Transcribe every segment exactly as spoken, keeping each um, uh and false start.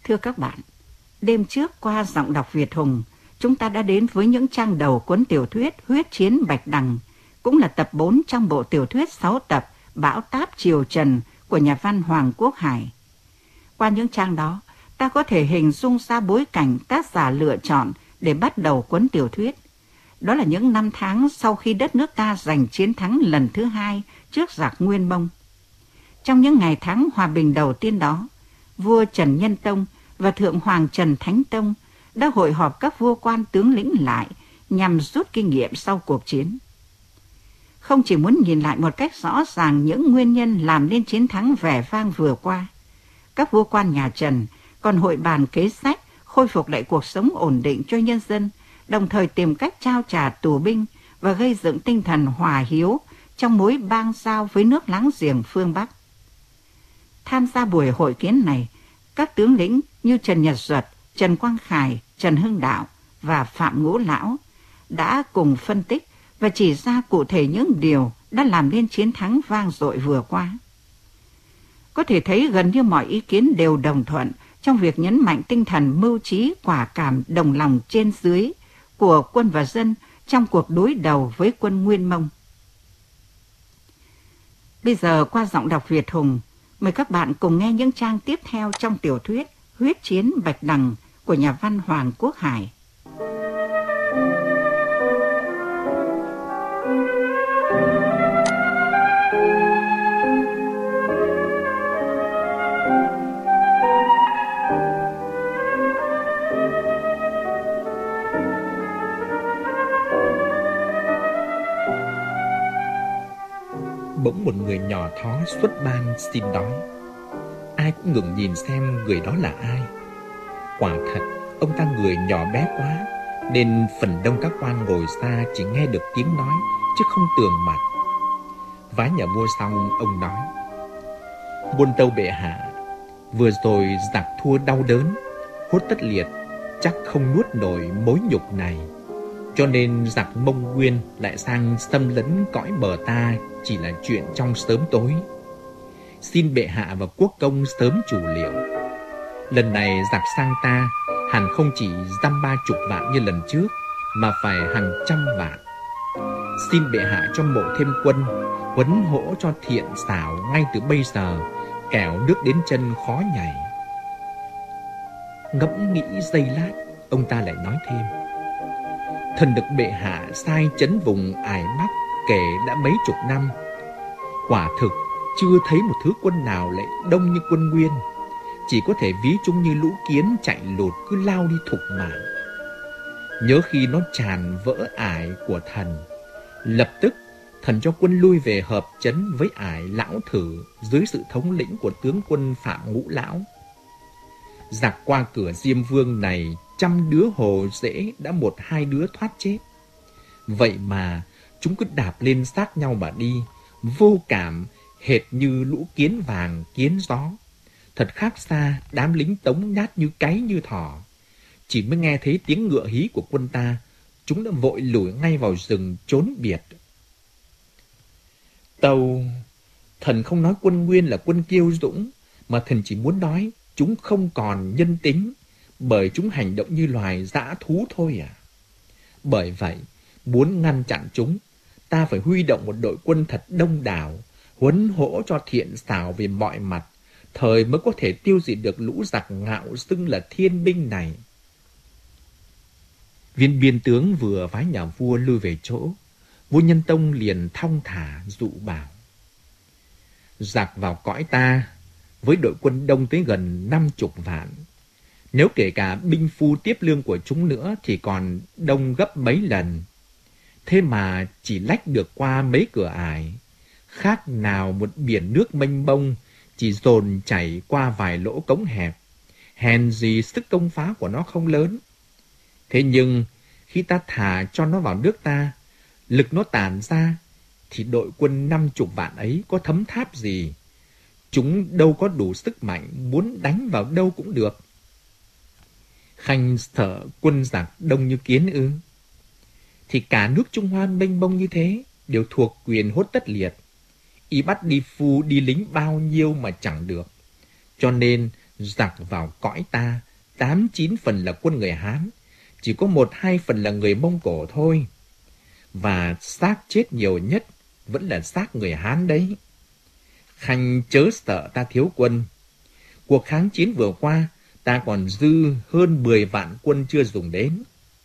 Thưa các bạn, đêm trước qua giọng đọc Việt Hùng, chúng ta đã đến với những trang đầu cuốn tiểu thuyết Huyết chiến Bạch Đằng, cũng là tập bốn trong bộ tiểu thuyết sáu tập Bão táp Triều Trần của nhà văn Hoàng Quốc Hải. Qua những trang đó, ta có thể hình dung ra bối cảnh tác giả lựa chọn để bắt đầu cuốn tiểu thuyết. Đó là những năm tháng sau khi đất nước ta giành chiến thắng lần thứ hai trước giặc Nguyên Mông. Trong những ngày tháng hòa bình đầu tiên đó, vua Trần Nhân Tông và Thượng Hoàng Trần Thánh Tông đã hội họp các vua quan tướng lĩnh lại nhằm rút kinh nghiệm sau cuộc chiến. Không chỉ muốn nhìn lại một cách rõ ràng những nguyên nhân làm nên chiến thắng vẻ vang vừa qua, các vua quan nhà Trần còn hội bàn kế sách khôi phục lại cuộc sống ổn định cho nhân dân, đồng thời tìm cách trao trả tù binh và gây dựng tinh thần hòa hiếu trong mối bang giao với nước láng giềng phương Bắc. Tham gia buổi hội kiến này, các tướng lĩnh như Trần Nhật Duật, Trần Quang Khải, Trần Hưng Đạo và Phạm Ngũ Lão đã cùng phân tích và chỉ ra cụ thể những điều đã làm nên chiến thắng vang dội vừa qua. Có thể thấy gần như mọi ý kiến đều đồng thuận trong việc nhấn mạnh tinh thần mưu trí quả cảm đồng lòng trên dưới của quân và dân trong cuộc đối đầu với quân Nguyên Mông. Bây giờ qua giọng đọc Việt Hùng, mời các bạn cùng nghe những trang tiếp theo trong tiểu thuyết Huyết chiến Bạch Đằng của nhà văn Hoàng Quốc Hải. Bỗng một người nhỏ thó xuất ban xin đói. Ai cũng ngừng nhìn xem người đó là ai. Quả thật, ông ta người nhỏ bé quá, nên phần đông các quan ngồi xa chỉ nghe được tiếng nói, chứ không tường mặt. Vái nhà vua xong, ông nói: Buôn Tâu bệ hạ, vừa rồi giặc thua đau đớn, Hốt Tất Liệt chắc không nuốt nổi mối nhục này, cho nên giặc Mông Nguyên lại sang xâm lấn cõi bờ ta chỉ là chuyện trong sớm tối. Xin bệ hạ và quốc công sớm chủ liệu. Lần này giặc sang ta hẳn không chỉ dăm ba chục vạn như lần trước, mà phải hàng trăm vạn. Xin bệ hạ cho mộ thêm quân, huấn hỗ cho thiện xảo ngay từ bây giờ, kẻo nước đến chân khó nhảy. Ngẫm nghĩ giây lát, ông ta lại nói thêm: Thần được bệ hạ sai trấn vùng Ải Bắc kể đã mấy chục năm, quả thực chưa thấy một thứ quân nào lại đông như quân Nguyên. Chỉ có thể ví chúng như lũ kiến chạy lụt cứ lao đi thục mạng. Nhớ khi nó tràn vỡ Ải của thần, lập tức thần cho quân lui về hợp trấn với Ải Lão Thử dưới sự thống lĩnh của tướng quân Phạm Ngũ Lão. Giặc qua cửa Diêm Vương này, trăm đứa hồ rễ đã một hai đứa thoát chết. Vậy mà chúng cứ đạp lên xác nhau mà đi, vô cảm hệt như lũ kiến vàng kiến gió. Thật khác xa đám lính Tống nhát như cáy như thỏ. Chỉ mới nghe thấy tiếng ngựa hí của quân ta, chúng đã vội lủi ngay vào rừng trốn biệt. Tâu, thần không nói quân Nguyên là quân kiêu dũng, mà thần chỉ muốn nói chúng không còn nhân tính, bởi chúng hành động như loài dã thú thôi à. Bởi vậy, muốn ngăn chặn chúng, ta phải huy động một đội quân thật đông đảo, huấn hỗ cho thiện xảo về mọi mặt, thời mới có thể tiêu diệt được lũ giặc ngạo xưng là thiên binh này. Viên biên tướng vừa vái nhà vua lui về chỗ, vua Nhân Tông liền thong thả dụ bảo: Giặc vào cõi ta với đội quân đông tới gần năm chục vạn. Nếu kể cả binh phu tiếp lương của chúng nữa thì còn đông gấp mấy lần. Thế mà chỉ lách được qua mấy cửa ải, khác nào một biển nước mênh mông chỉ dồn chảy qua vài lỗ cống hẹp. Hèn gì sức công phá của nó không lớn. Thế nhưng khi ta thả cho nó vào nước ta, lực nó tản ra, thì đội quân năm chục vạn ấy có thấm tháp gì. Chúng đâu có đủ sức mạnh, muốn đánh vào đâu cũng được. Khanh sợ quân giặc đông như kiến ư? Thì cả nước Trung Hoa mênh mông như thế đều thuộc quyền Hốt Tất Liệt. Y bắt đi phu đi lính bao nhiêu mà chẳng được. Cho nên giặc vào cõi ta, tám chín phần là quân người Hán, chỉ có một hai phần là người Mông Cổ thôi. Và xác chết nhiều nhất vẫn là xác người Hán đấy. Khanh chớ sợ ta thiếu quân. Cuộc kháng chiến vừa qua, ta còn dư hơn mười vạn quân chưa dùng đến.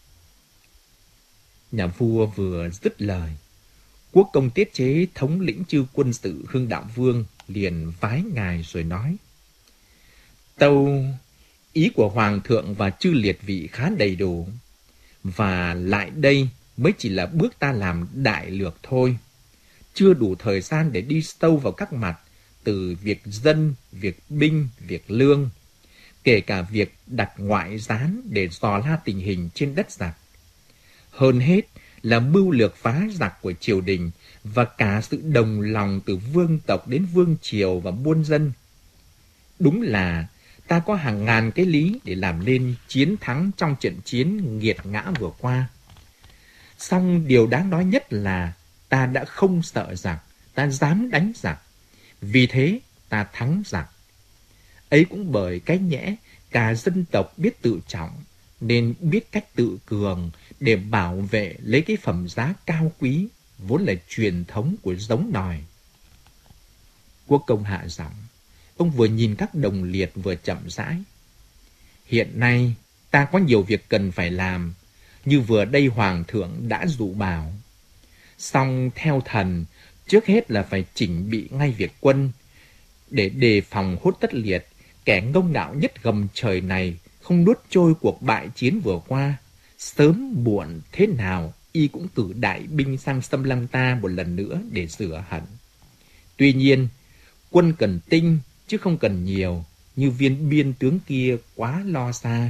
Nhà vua vừa dứt lời, Quốc công Tiết Chế thống lĩnh chư quân sự Hưng Đạo Vương liền vái ngài rồi nói: Tâu, ý của Hoàng thượng và chư liệt vị khá đầy đủ, và lại đây mới chỉ là bước ta làm đại lược thôi, chưa đủ thời gian để đi sâu vào các mặt, từ việc dân, việc binh, việc lương, kể cả việc đặt ngoại gián để dò la tình hình trên đất giặc. Hơn hết là mưu lược phá giặc của triều đình và cả sự đồng lòng từ vương tộc đến vương triều và buôn dân. Đúng là ta có hàng ngàn cái lý để làm nên chiến thắng trong trận chiến nghiệt ngã vừa qua. Song điều đáng nói nhất là ta đã không sợ giặc, ta dám đánh giặc. Vì thế ta thắng giặc. Ấy cũng bởi cái nhẽ cả dân tộc biết tự trọng, nên biết cách tự cường để bảo vệ lấy cái phẩm giá cao quý, vốn là truyền thống của giống nòi. Quốc công hạ giọng, ông vừa nhìn các đồng liệt vừa chậm rãi. Hiện nay ta có nhiều việc cần phải làm, như vừa đây Hoàng thượng đã dụ bảo. Song theo thần, trước hết là phải chỉnh bị ngay việc quân, để đề phòng Hốt Tất Liệt, kẻ ngông ngạo nhất gầm trời này, không nuốt trôi cuộc bại chiến vừa qua. Sớm muộn thế nào, y cũng cử đại binh sang xâm lăng ta một lần nữa để rửa hận. Tuy nhiên, quân cần tinh, chứ không cần nhiều, như viên biên tướng kia quá lo xa.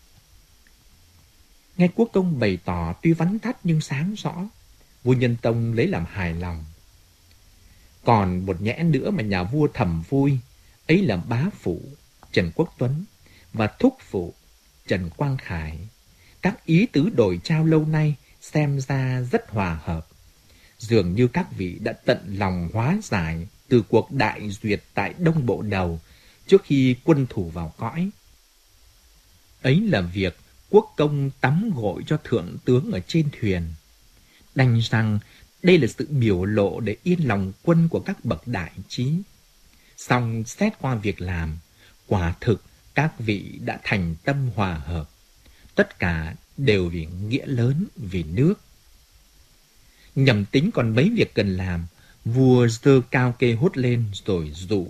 Nghe quốc công bày tỏ tuy vắn tắt nhưng sáng rõ, vua Nhân Tông lấy làm hài lòng. Còn một nhẽ nữa mà nhà vua thầm vui, ấy là bá phụ Trần Quốc Tuấn và thúc phụ Trần Quang Khải. Các ý tứ đổi trao lâu nay xem ra rất hòa hợp. Dường như các vị đã tận lòng hóa giải từ cuộc đại duyệt tại Đông Bộ Đầu trước khi quân thủ vào cõi. Ấy là việc quốc công tắm gội cho thượng tướng ở trên thuyền. Đành rằng đây là sự biểu lộ để yên lòng quân của các bậc đại trí. Song xét qua việc làm, quả thực các vị đã thành tâm hòa hợp. Tất cả đều vì nghĩa lớn, vì nước. Nhầm tính còn mấy việc cần làm, vua giơ cao kê hốt lên rồi dụ.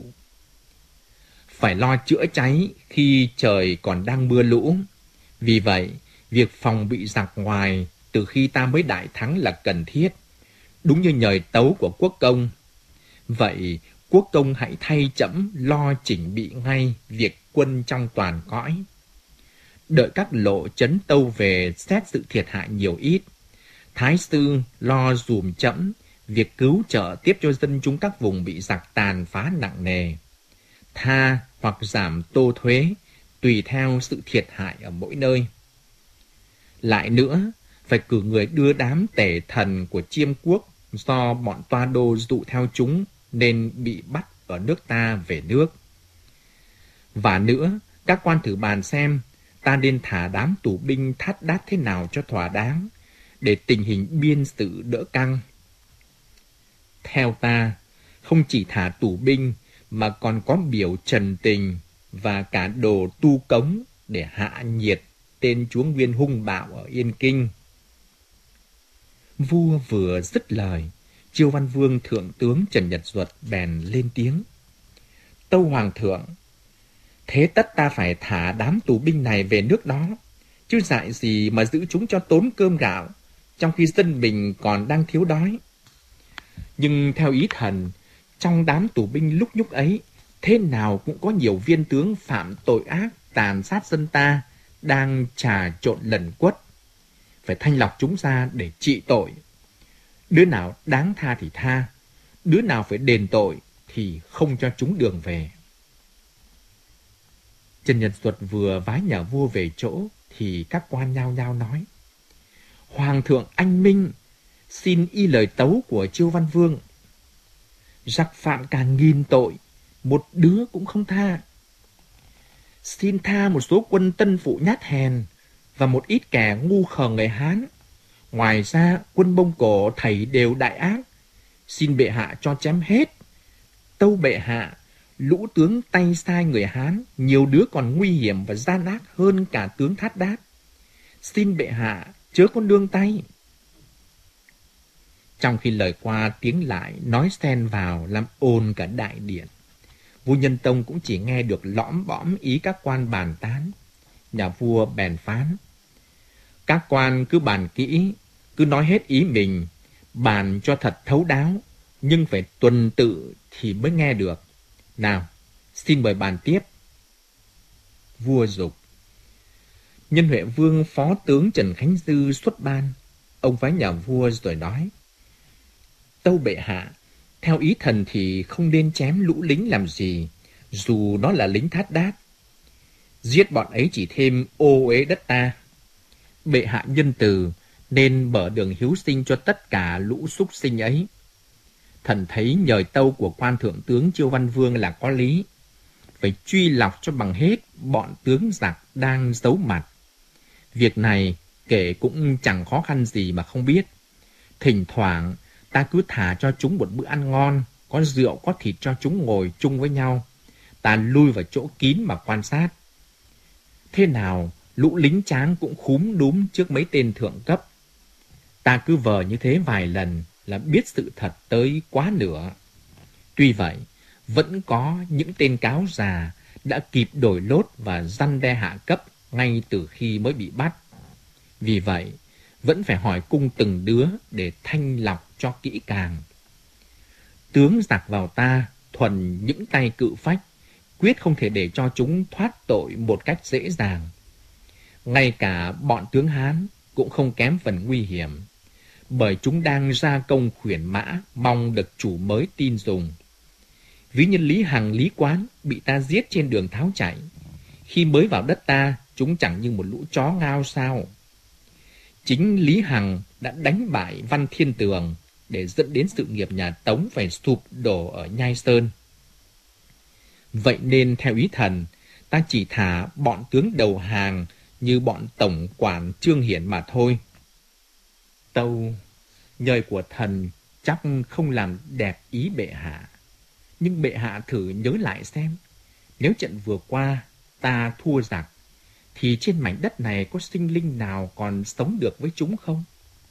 Phải lo chữa cháy khi trời còn đang mưa lũ. Vì vậy, việc phòng bị giặc ngoài từ khi ta mới đại thắng là cần thiết, đúng như nhời tấu của quốc công. Vậy, quốc công hãy thay trẫm lo chỉnh bị ngay việc quân trong toàn cõi. Đợi các lộ trấn tâu về xét sự thiệt hại nhiều ít, thái sư lo dùm trẫm việc cứu trợ tiếp cho dân chúng các vùng bị giặc tàn phá nặng nề, tha hoặc giảm tô thuế tùy theo sự thiệt hại ở mỗi nơi. Lại nữa, phải cử người đưa đám tể thần của Chiêm quốc do bọn Toa Đô dụ theo chúng nên bị bắt ở nước ta về nước. Và nữa, các quan thử bàn xem ta nên thả đám tù binh thắt đát thế nào cho thỏa đáng, để tình hình biên sự đỡ căng. Theo ta, không chỉ thả tù binh mà còn có biểu trần tình và cả đồ tu cống để hạ nhiệt tên chúa Nguyên hung bạo ở Yên Kinh. Vua vừa dứt lời, Chiêu Văn Vương thượng tướng Trần Nhật Duật bèn lên tiếng: Tâu Hoàng thượng, thế tất ta phải thả đám tù binh này về nước đó, chứ dại gì mà giữ chúng cho tốn cơm gạo, trong khi dân mình còn đang thiếu đói. Nhưng theo ý thần, trong đám tù binh lúc nhúc ấy, thế nào cũng có nhiều viên tướng phạm tội ác tàn sát dân ta, đang trà trộn lần quất. Phải thanh lọc chúng ra để trị tội. Đứa nào đáng tha thì tha, đứa nào phải đền tội thì không cho chúng đường về. Trần Nhật Duật vừa vái nhà vua về chỗ thì các quan nhao nhao nói: Hoàng thượng anh minh, xin y lời tấu của Chiêu Văn Vương. Giặc phạm cả nghìn tội, một đứa cũng không tha. Xin tha một số quân tân phụ nhát hèn và một ít kẻ ngu khờ người Hán. Ngoài ra, quân Mông Cổ thảy đều đại ác. Xin bệ hạ cho chém hết. Tâu bệ hạ, lũ tướng tay sai người Hán, nhiều đứa còn nguy hiểm và gian ác hơn cả tướng Thát Đát. Xin bệ hạ, chớ có nương tay. Trong khi lời qua tiếng lại nói xen vào làm ồn cả đại điện, vua Nhân Tông cũng chỉ nghe được lõm bõm ý các quan bàn tán. Nhà vua bèn phán: các quan cứ bàn kỹ, cứ nói hết ý mình, bàn cho thật thấu đáo, nhưng phải tuần tự thì mới nghe được. Nào, xin mời bàn tiếp. Vua giục. Nhân Huệ Vương phó tướng Trần Khánh Dư xuất ban. Ông vái nhà vua rồi nói: tâu bệ hạ, theo ý thần thì không nên chém lũ lính làm gì, dù nó là lính Thát Đát. Giết bọn ấy chỉ thêm ô uế đất ta. Bệ hạ nhân từ, nên mở đường hiếu sinh cho tất cả lũ súc sinh ấy. Thần thấy nhời tâu của quan thượng tướng Chiêu Văn Vương là có lý. Phải truy lọc cho bằng hết bọn tướng giặc đang giấu mặt. Việc này kể cũng chẳng khó khăn gì mà không biết. Thỉnh thoảng ta cứ thả cho chúng một bữa ăn ngon, có rượu có thịt cho chúng ngồi chung với nhau. Ta lui vào chỗ kín mà quan sát. Thế nào lũ lính tráng cũng khúm núm trước mấy tên thượng cấp. Ta cứ vờ như thế vài lần là biết sự thật tới quá nửa. Tuy vậy, vẫn có những tên cáo già đã kịp đổi lốt và răn đe hạ cấp ngay từ khi mới bị bắt. Vì vậy, vẫn phải hỏi cung từng đứa để thanh lọc cho kỹ càng. Tướng giặc vào ta thuần những tay cự phách, quyết không thể để cho chúng thoát tội một cách dễ dàng. Ngay cả bọn tướng Hán cũng không kém phần nguy hiểm, bởi chúng đang ra công khuyển mã, mong được chủ mới tin dùng. Ví như Lý Hằng, Lý Quán bị ta giết trên đường tháo chạy. Khi mới vào đất ta, chúng chẳng như một lũ chó ngao sao. Chính Lý Hằng đã đánh bại Văn Thiên Tường để dẫn đến sự nghiệp nhà Tống phải sụp đổ ở Nhai Sơn. Vậy nên theo ý thần, ta chỉ thả bọn tướng đầu hàng như bọn tổng quản Trương Hiển mà thôi. Tâu, nhời của thần chắc không làm đẹp ý bệ hạ. Nhưng bệ hạ thử nhớ lại xem, nếu trận vừa qua ta thua giặc, thì trên mảnh đất này có sinh linh nào còn sống được với chúng không?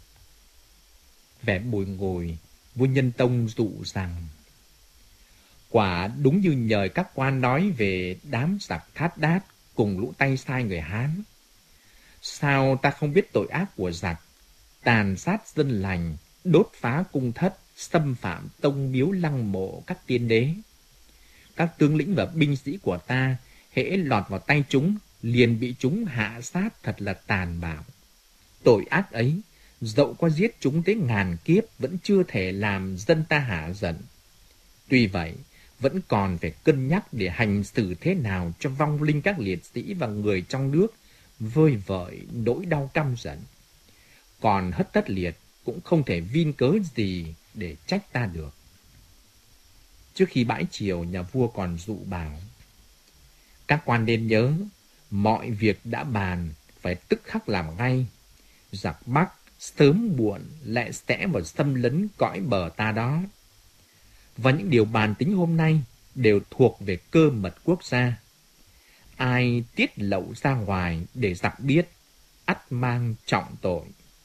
Vẻ bồi ngồi, vua Nhân Tông dụ rằng: quả đúng như nhời các quan nói về đám giặc Thát Đát cùng lũ tay sai người Hán. Sao ta không biết tội ác của giặc, tàn sát dân lành, đốt phá cung thất, xâm phạm tông miếu lăng mộ các tiên đế. Các tướng lĩnh và binh sĩ của ta hễ lọt vào tay chúng, liền bị chúng hạ sát thật là tàn bạo. Tội ác ấy, dẫu có giết chúng tới ngàn kiếp, vẫn chưa thể làm dân ta hả giận. Tuy vậy, vẫn còn phải cân nhắc để hành xử thế nào cho vong linh các liệt sĩ và người trong nước vơi vợi nỗi đau căm giận. Còn Hất Tất Liệt cũng không thể vin cớ gì để trách ta được. Trước khi bãi triều, nhà vua còn dụ bảo: các quan nên nhớ, mọi việc đã bàn phải tức khắc làm ngay. Giặc Bắc sớm muộn lại sẽ vào xâm lấn cõi bờ ta đó. Và những điều bàn tính hôm nay đều thuộc về cơ mật quốc gia. Ai tiết lộ ra ngoài để giặc biết, ắt mang trọng tội.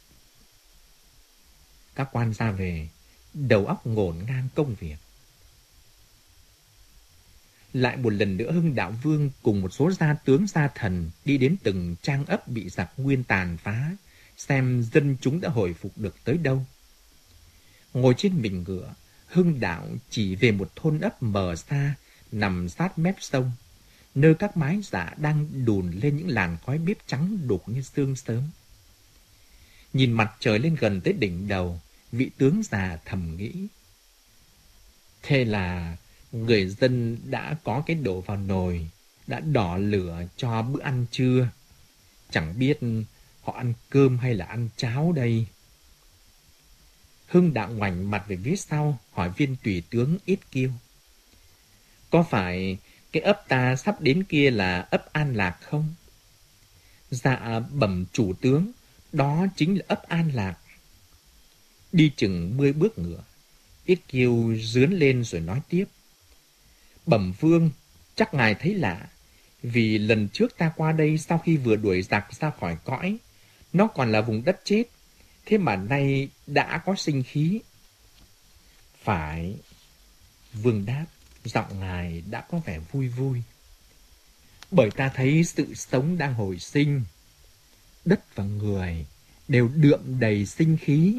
Các quan ra về, đầu óc ngổn ngang công việc. Lại một lần nữa Hưng Đạo Vương cùng một số gia tướng gia thần đi đến từng trang ấp bị giặc Nguyên tàn phá, xem dân chúng đã hồi phục được tới đâu. Ngồi trên mình ngựa, Hưng Đạo chỉ về một thôn ấp mờ xa nằm sát mép sông, nơi các mái dạ đang đùn lên những làn khói bếp trắng đục như sương sớm. Nhìn mặt trời lên gần tới đỉnh đầu, vị tướng già thầm nghĩ: thế là người dân đã có cái đổ vào nồi, đã đỏ lửa cho bữa ăn trưa. Chẳng biết họ ăn cơm hay là ăn cháo đây. Hưng Đạo ngoảnh mặt về phía sau, hỏi viên tùy tướng Ít Kiêu: có phải cái ấp ta sắp đến kia là ấp An Lạc không? Dạ bẩm chủ tướng, đó chính là ấp An Lạc. Đi chừng mươi bước ngựa, Yết Kiêu rướn lên rồi nói tiếp. Bẩm vương, chắc ngài thấy lạ, vì lần trước ta qua đây sau khi vừa đuổi giặc ra khỏi cõi, nó còn là vùng đất chết, thế mà nay đã có sinh khí. Phải, vương đáp, giọng ngài đã có vẻ vui vui. Bởi ta thấy sự sống đang hồi sinh, đất và người đều đượm đầy sinh khí.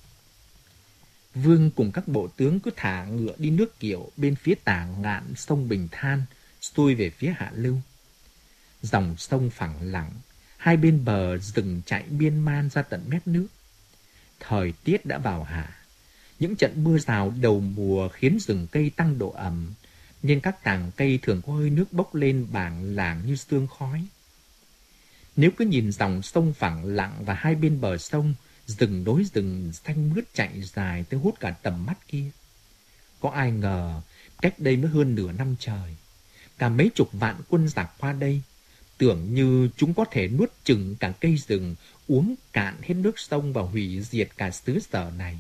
Vương cùng các bộ tướng cứ thả ngựa đi nước Kiệu bên phía tả ngạn sông Bình Than, xuôi về phía hạ lưu. Dòng sông phẳng lặng, hai bên bờ rừng chạy miên man ra tận mép nước. Thời tiết đã vào hạ, những trận mưa rào đầu mùa khiến rừng cây tăng độ ẩm, nên các tàng cây thường có hơi nước bốc lên bảng lảng như sương khói. Nếu cứ nhìn dòng sông phẳng lặng và hai bên bờ sông, rừng đối rừng xanh mướt chạy dài tới hút cả tầm mắt kia. Có ai ngờ, cách đây mới hơn nửa năm trời, cả mấy chục vạn quân giặc qua đây, tưởng như chúng có thể nuốt chửng cả cây rừng, uống cạn hết nước sông và hủy diệt cả xứ sở này.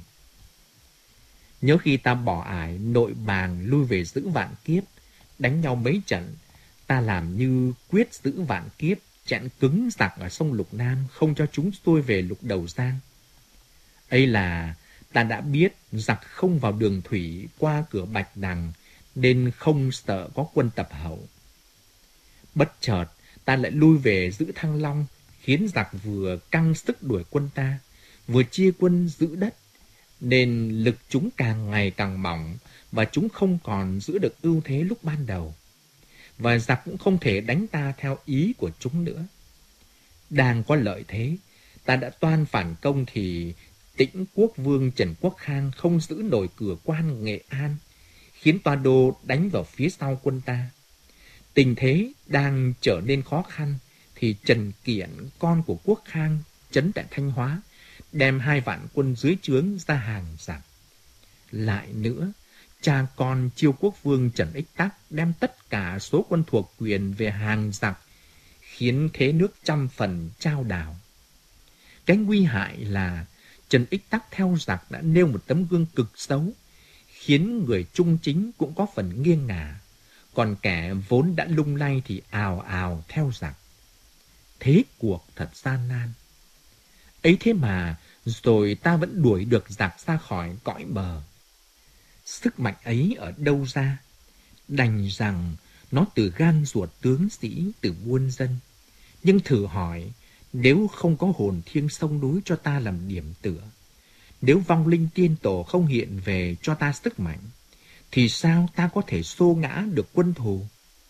Nhớ khi ta bỏ ải nội bàng lui về giữ Vạn Kiếp, đánh nhau mấy trận, ta làm như quyết giữ Vạn Kiếp, chặn cứng giặc ở sông Lục Nam, không cho chúng xuôi về Lục Đầu Giang. Ấy là ta đã biết giặc không vào đường thủy qua cửa Bạch Đằng, nên không sợ có quân tập hậu. Bất chợt, ta lại lui về giữ Thăng Long, khiến giặc vừa căng sức đuổi quân ta, vừa chia quân giữ đất, nên lực chúng càng ngày càng mỏng và chúng không còn giữ được ưu thế lúc ban đầu. Và giặc cũng không thể đánh ta theo ý của chúng nữa. Đang có lợi thế, ta đã toan phản công thì Tĩnh Quốc Vương Trần Quốc Khang không giữ nổi cửa quan Nghệ An, khiến Toa Đô đánh vào phía sau quân ta. Tình thế đang trở nên khó khăn, thì Trần Kiển, con của Quốc Khang, trấn tại Thanh Hóa, đem hai vạn quân dưới trướng ra hàng giặc. Lại nữa, cha con Chiêu Quốc Vương Trần Ích Tắc đem tất cả số quân thuộc quyền về hàng giặc, khiến thế nước trăm phần chao đảo. Cái nguy hại là Trần Ích Tắc theo giặc đã nêu một tấm gương cực xấu, khiến người trung chính cũng có phần nghiêng ngả, còn kẻ vốn đã lung lay thì ào ào theo giặc. Thế cuộc thật gian nan. Ấy thế mà rồi ta vẫn đuổi được giặc ra khỏi cõi bờ. Sức mạnh ấy ở đâu ra? Đành rằng nó từ gan ruột tướng sĩ, từ muôn dân. Nhưng thử hỏi, nếu không có hồn thiêng sông núi cho ta làm điểm tựa, nếu vong linh tiên tổ không hiện về cho ta sức mạnh, thì sao ta có thể xô ngã được quân thù?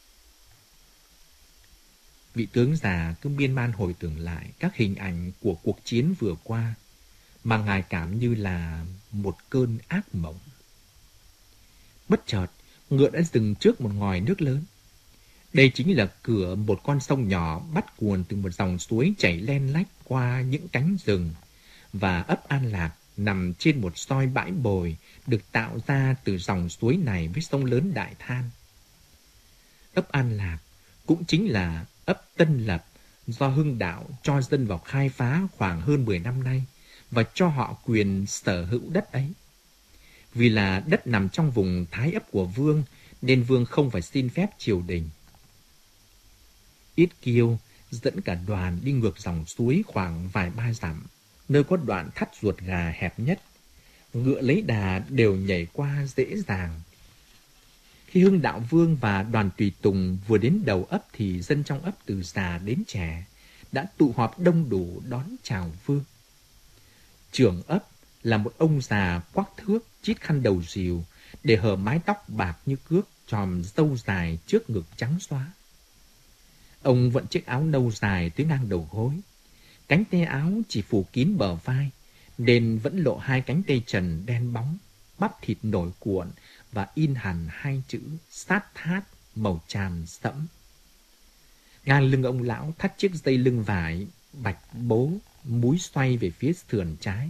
Vị tướng già cứ miên man hồi tưởng lại các hình ảnh của cuộc chiến vừa qua, mà ngài cảm như là một cơn ác mộng. Bất chợt, ngựa đã dừng trước một ngòi nước lớn. Đây chính là cửa một con sông nhỏ bắt cuồn từ một dòng suối chảy len lách qua những cánh rừng, và ấp An Lạc nằm trên một soi bãi bồi được tạo ra từ dòng suối này với sông lớn Đại Than. Ấp An Lạc cũng chính là ấp Tân Lập do Hưng Đạo cho dân vào khai phá khoảng hơn mười năm nay và cho họ quyền sở hữu đất ấy. Vì là đất nằm trong vùng thái ấp của Vương nên Vương không phải xin phép triều đình. Yết Kiêu dẫn cả đoàn đi ngược dòng suối khoảng vài ba dặm, nơi có đoạn thắt ruột gà hẹp nhất. Ngựa lấy đà đều nhảy qua dễ dàng. Khi Hưng Đạo Vương và đoàn tùy tùng vừa đến đầu ấp thì dân trong ấp từ già đến trẻ đã tụ họp đông đủ đón chào Vương. Trưởng ấp là một ông già quắc thước, chít khăn đầu rìu để hở mái tóc bạc như cước, chòm râu dài trước ngực trắng xóa. Ông vận chiếc áo nâu dài tới ngang đầu gối. Cánh tay áo chỉ phủ kín bờ vai, nên vẫn lộ hai cánh tay trần đen bóng, bắp thịt nổi cuộn và in hẳn hai chữ sát thát màu tràm sẫm. Ngang lưng ông lão thắt chiếc dây lưng vải bạch bố, múi xoay về phía sườn trái.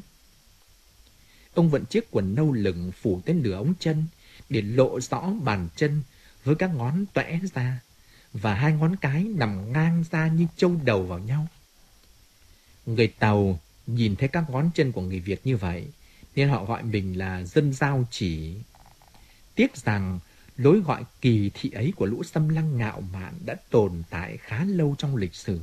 Ông vận chiếc quần nâu lửng phủ tới nửa ống chân để lộ rõ bàn chân, với các ngón toẽ ra, và hai ngón cái nằm ngang ra như trâu đầu vào nhau. Người Tàu nhìn thấy các ngón chân của người Việt như vậy, nên họ gọi mình là dân Dao Chỉ. Tiếc rằng lối gọi kỳ thị ấy của lũ xâm lăng ngạo mạn đã tồn tại khá lâu trong lịch sử.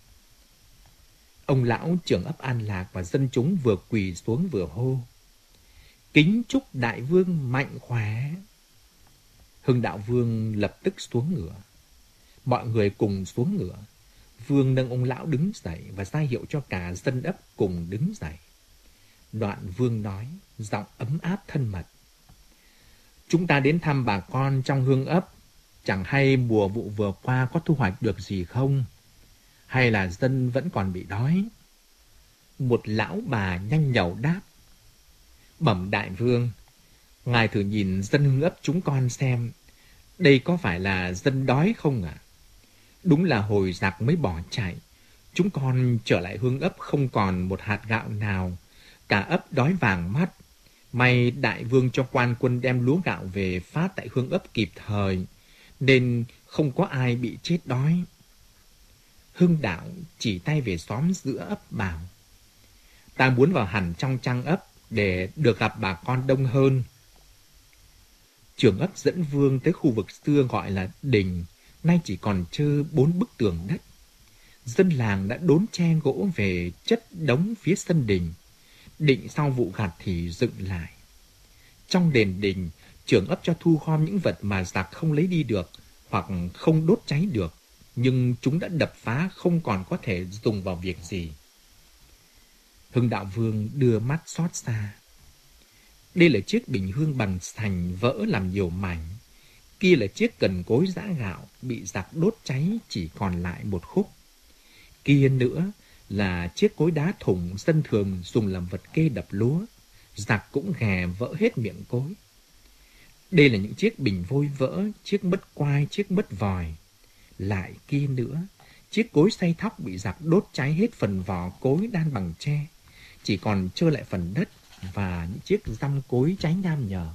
Ông lão trưởng ấp An Lạc và dân chúng vừa quỳ xuống vừa hô: "Kính chúc đại vương mạnh khỏe." Hưng Đạo Vương lập tức xuống ngựa. Mọi người cùng xuống ngựa. Vương nâng ông lão đứng dậy và ra hiệu cho cả dân ấp cùng đứng dậy. Đoạn Vương nói, giọng ấm áp thân mật: "Chúng ta đến thăm bà con trong hương ấp. Chẳng hay mùa vụ vừa qua có thu hoạch được gì không? Hay là dân vẫn còn bị đói?" Một lão bà nhanh nhảu đáp: "Bẩm đại vương, ngài thử nhìn dân hương ấp chúng con xem, đây có phải là dân đói không ạ? À? Đúng là hồi giặc mới bỏ chạy, chúng con trở lại hương ấp không còn một hạt gạo nào, cả ấp đói vàng mắt. May đại vương cho quan quân đem lúa gạo về phát tại hương ấp kịp thời, nên không có ai bị chết đói." Hưng Đạo chỉ tay về xóm giữa ấp bảo: "Ta muốn vào hẳn trong trang ấp để được gặp bà con đông hơn." Trưởng ấp dẫn Vương tới khu vực xưa gọi là đình, nay chỉ còn trơ bốn bức tường đất. Dân làng đã đốn tre gỗ về chất đống phía sân đình, định sau vụ gặt thì dựng lại. Trong đền đình, trưởng ấp cho thu gom những vật mà giặc không lấy đi được hoặc không đốt cháy được, nhưng chúng đã đập phá không còn có thể dùng vào việc gì. Hưng Đạo Vương đưa mắt xót xa. Đây là chiếc bình hương bằng sành vỡ làm nhiều mảnh. Kia là chiếc cần cối giã gạo bị giặc đốt cháy chỉ còn lại một khúc. Kia nữa là chiếc cối đá thùng dân thường dùng làm vật kê đập lúa. Giặc cũng ghè vỡ hết miệng cối. Đây là những chiếc bình vôi vỡ, chiếc mứt quai, chiếc mứt vòi. Lại kia nữa, chiếc cối xay thóc bị giặc đốt cháy hết phần vỏ cối đan bằng tre, chỉ còn trơ lại phần đất và những chiếc răm cối cháy nham nhở.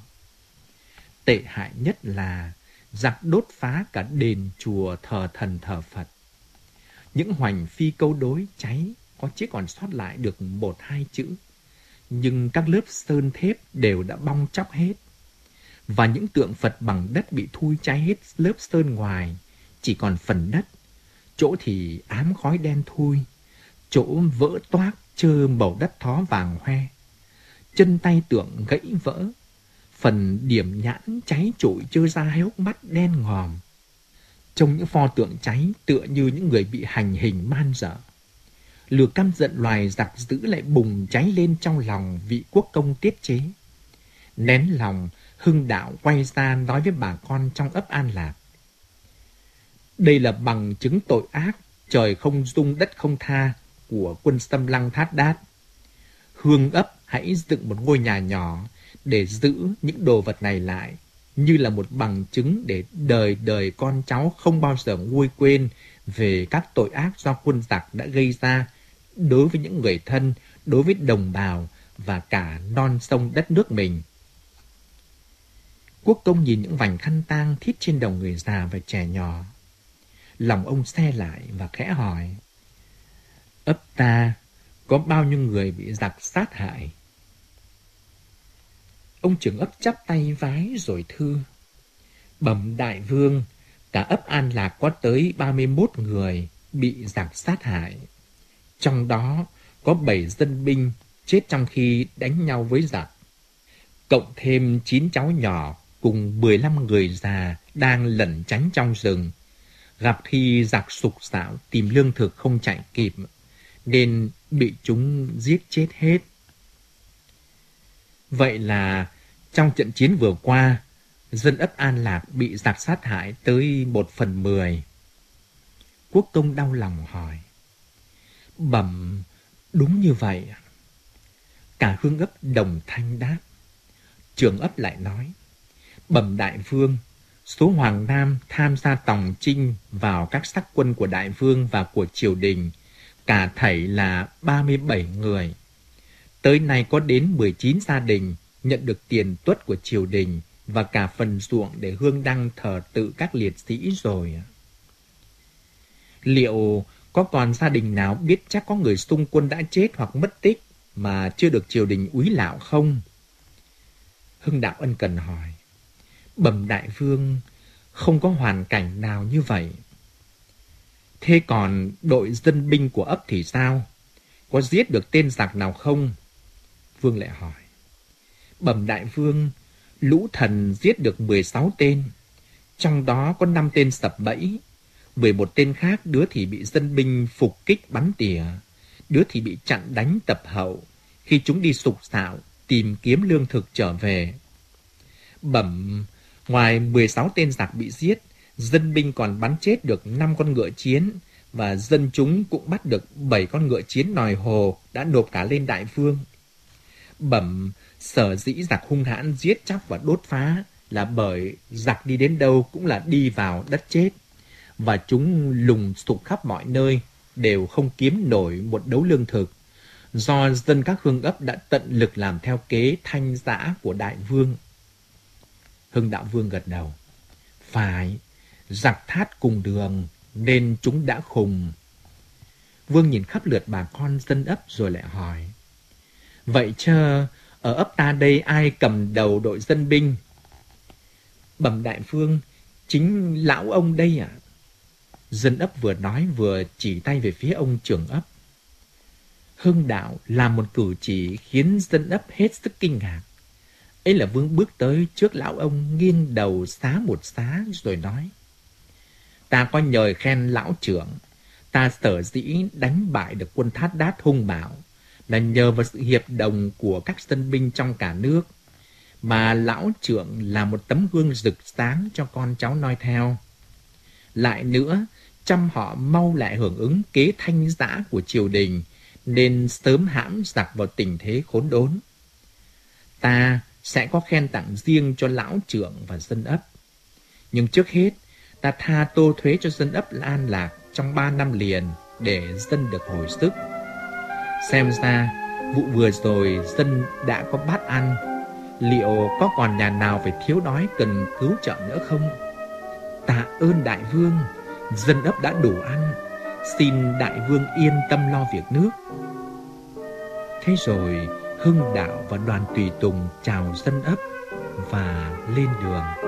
Tệ hại nhất là giặc đốt phá cả đền chùa thờ thần thờ Phật. Những hoành phi câu đối cháy có chỉ còn sót lại được một hai chữ, nhưng các lớp sơn thép đều đã bong tróc hết. Và những tượng Phật bằng đất bị thui cháy hết lớp sơn ngoài, chỉ còn phần đất, chỗ thì ám khói đen thui, chỗ vỡ toác trơ màu đất thó vàng hoe. Chân tay tượng gãy vỡ, phần điểm nhãn cháy trụi trơ ra hai hốc mắt đen ngòm. Trong những pho tượng cháy tựa như những người bị hành hình man dợ. Lửa căm giận loài giặc dữ lại bùng cháy lên trong lòng vị quốc công tiết chế. Nén lòng, Hưng Đạo quay ra nói với bà con trong ấp An Lạc: "Đây là bằng chứng tội ác, trời không dung đất không tha của quân xâm lăng Thát Đát. Hương ấp hãy dựng một ngôi nhà nhỏ để giữ những đồ vật này lại, như là một bằng chứng để đời đời con cháu không bao giờ nguôi quên về các tội ác do quân giặc đã gây ra đối với những người thân, đối với đồng bào và cả non sông đất nước mình." Quốc công nhìn những vành khăn tang thít trên đầu người già và trẻ nhỏ. Lòng ông xe lại và khẽ hỏi: "Ấp ta có bao nhiêu người bị giặc sát hại?" Ông trưởng ấp chắp tay vái rồi thưa: "Bẩm đại vương, cả ấp An Lạc có tới ba mươi mốt người bị giặc sát hại. Trong đó có bảy dân binh chết trong khi đánh nhau với giặc, cộng thêm chín cháu nhỏ cùng mười lăm người già đang lẩn tránh trong rừng. Gặp khi giặc sục sạo tìm lương thực không chạy kịp, nên bị chúng giết chết hết." Vậy là trong trận chiến vừa qua, dân ấp An Lạc bị giặc sát hại tới một phần mười. Quốc công đau lòng hỏi: "Bẩm, đúng như vậy." Cả hương ấp đồng thanh đáp. Trưởng ấp lại nói: "Bẩm đại vương, số Hoàng Nam tham gia tòng chinh vào các sắc quân của đại vương và của triều đình, cả thảy là ba mươi bảy người. Tới nay có đến mười chín gia đình nhận được tiền tuất của triều đình và cả phần ruộng để hương đăng thờ tự các liệt sĩ rồi. Liệu có còn gia đình nào biết chắc có người xung quân đã chết hoặc mất tích mà chưa được triều đình úy lạo không? Hưng Đạo ân cần hỏi. Bẩm đại vương, không có hoàn cảnh nào như vậy. Thế còn đội dân binh của ấp thì sao? Có giết được tên giặc nào không? Vương lại hỏi. Bẩm đại vương, lũ thần giết được mười sáu tên. Trong đó có năm tên sập bẫy. mười một tên khác đứa thì bị dân binh phục kích bắn tỉa. Đứa thì bị chặn đánh tập hậu khi chúng đi sục sạo tìm kiếm lương thực trở về. Bẩm, ngoài mười sáu tên giặc bị giết, dân binh còn bắn chết được năm con ngựa chiến, và dân chúng cũng bắt được bảy con ngựa chiến nòi hồ đã nộp cả lên đại vương. Bẩm, sở dĩ giặc hung hãn giết chóc và đốt phá là bởi giặc đi đến đâu cũng là đi vào đất chết, và chúng lùng sục khắp mọi nơi đều không kiếm nổi một đấu lương thực, do dân các hương ấp đã tận lực làm theo kế thanh giã của đại vương. Hưng Đạo Vương gật đầu. Phải, giặc thát cùng đường nên chúng đã khùng. Vương nhìn khắp lượt bà con dân ấp rồi lại hỏi. Vậy chớ ở ấp ta đây ai cầm đầu đội dân binh? Bẩm đại vương, chính lão ông đây ạ. À? Dân ấp vừa nói vừa chỉ tay về phía ông trưởng ấp. Hưng Đạo làm một cử chỉ khiến dân ấp hết sức kinh ngạc. Ấy là Vương bước tới trước lão ông, nghiêng đầu xá một xá rồi nói. Ta có nhờ khen lão trưởng, ta sở dĩ đánh bại được quân Thát Đát hung bạo là nhờ vào sự hiệp đồng của các dân binh trong cả nước, mà lão trưởng là một tấm gương rực sáng cho con cháu noi theo. Lại nữa, trăm họ mau lại hưởng ứng kế thanh giã của triều đình, nên sớm hãm giặc vào tình thế khốn đốn. Ta sẽ có khen tặng riêng cho lão trưởng và dân ấp. Nhưng trước hết, ta tha tô thuế cho dân ấp an lạc trong ba năm liền để dân được hồi sức. Xem ra, vụ vừa rồi dân đã có bát ăn. Liệu có còn nhà nào phải thiếu đói cần cứu trợ nữa không? Tạ ơn đại vương, dân ấp đã đủ ăn. Xin đại vương yên tâm lo việc nước. Thế rồi Hưng Đạo và đoàn tùy tùng chào dân ấp và lên đường.